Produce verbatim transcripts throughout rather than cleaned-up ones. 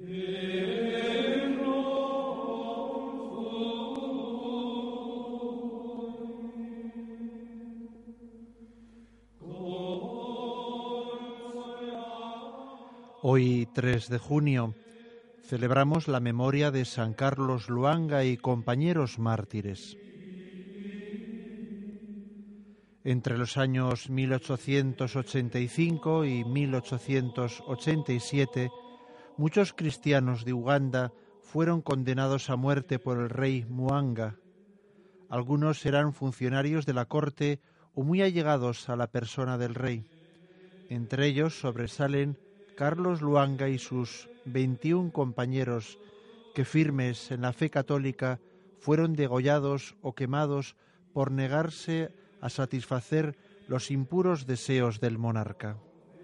Hoy, tres de junio, celebramos la memoria de San Carlos Luanga y compañeros mártires. Entre los años mil ochocientos ochenta y cinco y mil ochocientos ochenta y siete, muchos cristianos de Uganda fueron condenados a muerte por el rey Mwanga. Algunos eran funcionarios de la corte o muy allegados a la persona del rey. Entre ellos sobresalen Carlos Luanga y sus veintiún compañeros que, firmes en la fe católica, fueron degollados o quemados por negarse a satisfacer los impuros deseos del monarca.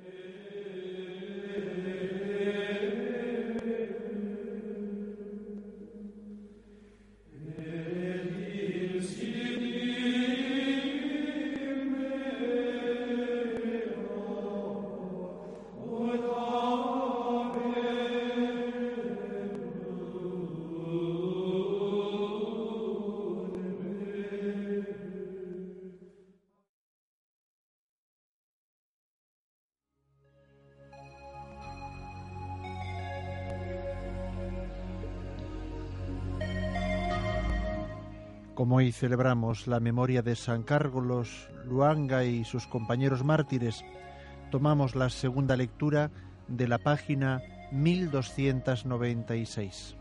Como hoy celebramos la memoria de San Carlos Luanga y sus compañeros mártires, tomamos la segunda lectura de la página mil doscientos noventa y seis.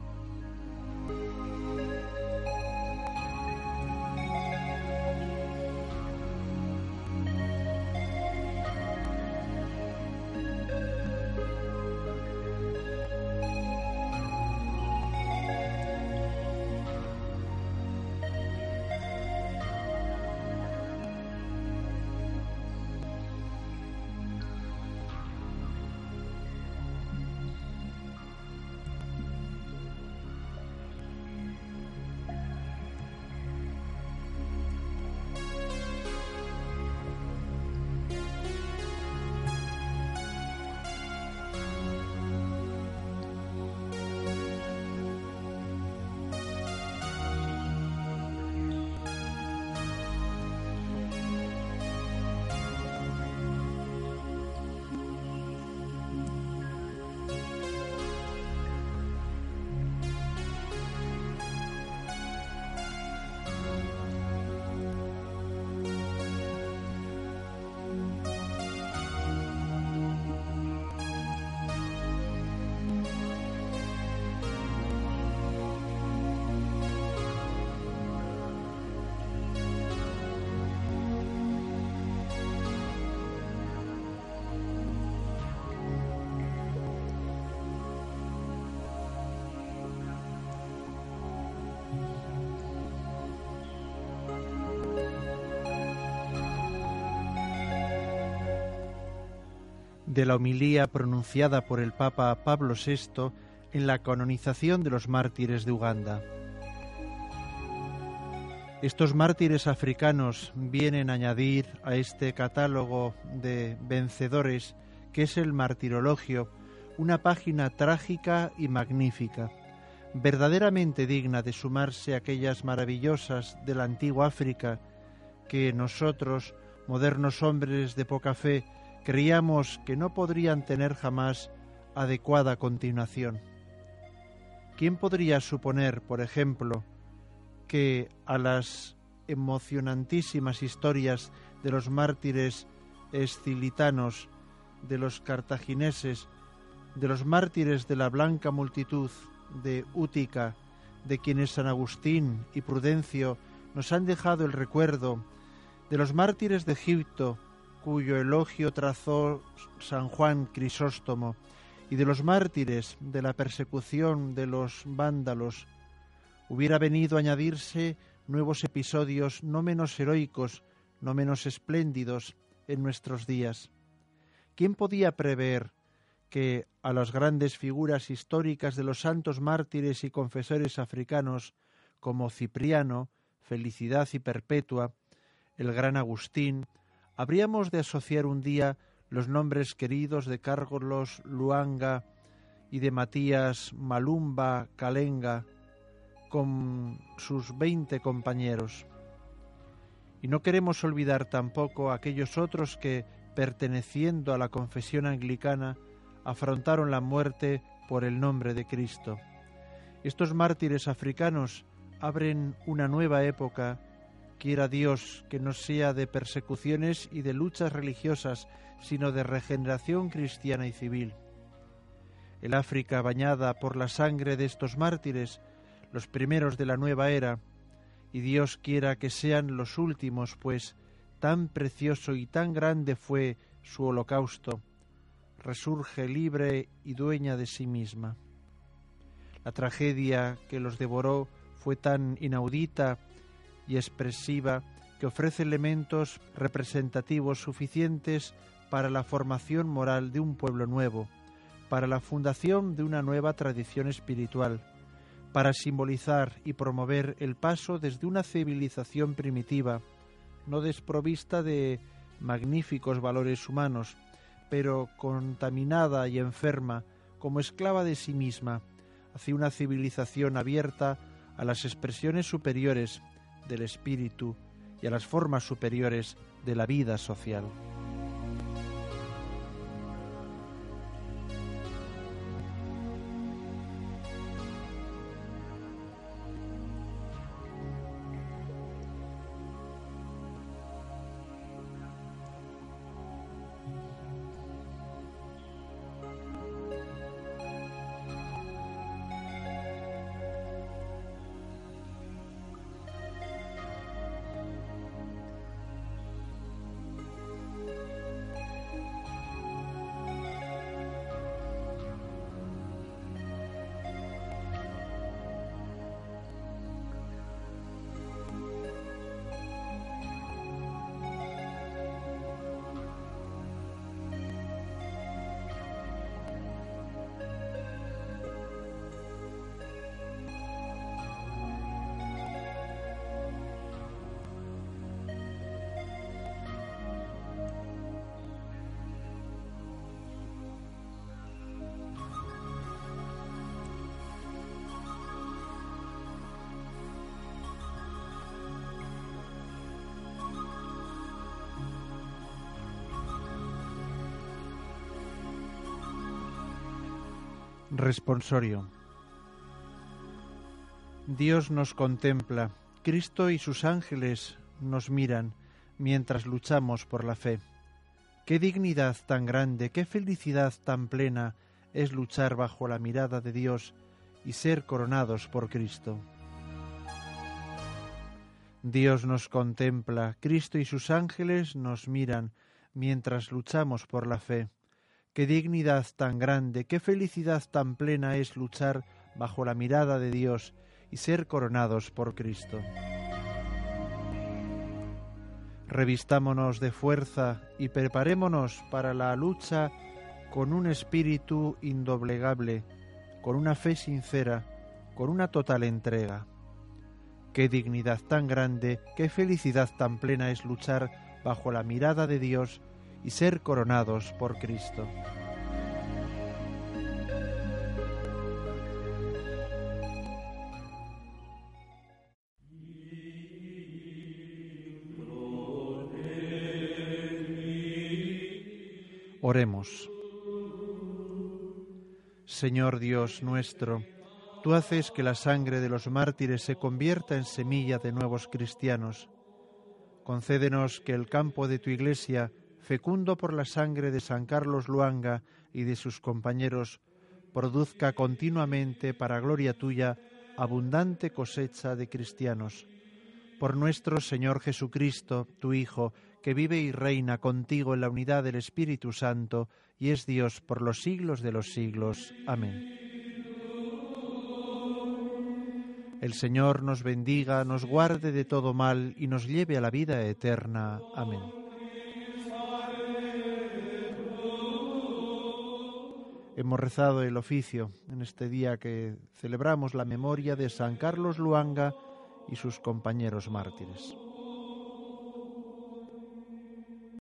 De la homilía pronunciada por el Papa Pablo sexto en la canonización de los mártires de Uganda. Estos mártires africanos vienen a añadir a este catálogo de vencedores que es el martirologio, una página trágica y magnífica, verdaderamente digna de sumarse a aquellas maravillosas de la antigua África que nosotros, modernos hombres de poca fe, creíamos que no podrían tener jamás adecuada continuación. ¿Quién podría suponer, por ejemplo, que a las emocionantísimas historias de los mártires escilitanos, de los cartagineses, de los mártires de la blanca multitud de Útica, de quienes San Agustín y Prudencio nos han dejado el recuerdo, de los mártires de Egipto, cuyo elogio trazó San Juan Crisóstomo, y de los mártires de la persecución de los vándalos, hubiera venido a añadirse nuevos episodios no menos heroicos, no menos espléndidos en nuestros días. ¿Quién podía prever que a las grandes figuras históricas de los santos mártires y confesores africanos, como Cipriano, Felicidad y Perpetua, el gran Agustín, habríamos de asociar un día los nombres queridos de Carlos Luanga y de Matías Malumba Calenga con sus veinte compañeros. Y no queremos olvidar tampoco a aquellos otros que, perteneciendo a la confesión anglicana, afrontaron la muerte por el nombre de Cristo. Estos mártires africanos abren una nueva época, quiera Dios que no sea de persecuciones y de luchas religiosas, sino de regeneración cristiana y civil. El África bañada por la sangre de estos mártires, los primeros de la nueva era, y Dios quiera que sean los últimos, pues tan precioso y tan grande fue su holocausto, resurge libre y dueña de sí misma. La tragedia que los devoró fue tan inaudita y expresiva que ofrece elementos representativos suficientes para la formación moral de un pueblo nuevo, para la fundación de una nueva tradición espiritual, para simbolizar y promover el paso desde una civilización primitiva, no desprovista de magníficos valores humanos, pero contaminada y enferma, como esclava de sí misma, hacia una civilización abierta a las expresiones superiores del espíritu y a las formas superiores de la vida social. Responsorio. Dios nos contempla, Cristo y sus ángeles nos miran mientras luchamos por la fe. Qué dignidad tan grande, qué felicidad tan plena es luchar bajo la mirada de Dios y ser coronados por Cristo. Dios nos contempla, Cristo y sus ángeles nos miran mientras luchamos por la fe. Qué dignidad tan grande, qué felicidad tan plena es luchar bajo la mirada de Dios y ser coronados por Cristo. Revistámonos de fuerza y preparémonos para la lucha con un espíritu indoblegable, con una fe sincera, con una total entrega. Qué dignidad tan grande, qué felicidad tan plena es luchar bajo la mirada de Dios y ser coronados por Cristo. Oremos. Señor Dios nuestro, tú haces que la sangre de los mártires se convierta en semilla de nuevos cristianos. Concédenos que el campo de tu Iglesia, fecundo por la sangre de San Carlos Luanga y de sus compañeros, produzca continuamente, para gloria tuya, abundante cosecha de cristianos. Por nuestro Señor Jesucristo, tu Hijo, que vive y reina contigo en la unidad del Espíritu Santo, y es Dios por los siglos de los siglos. Amén. El Señor nos bendiga, nos guarde de todo mal y nos lleve a la vida eterna. Amén. Hemos rezado el oficio en este día que celebramos la memoria de San Carlos Luanga y sus compañeros mártires.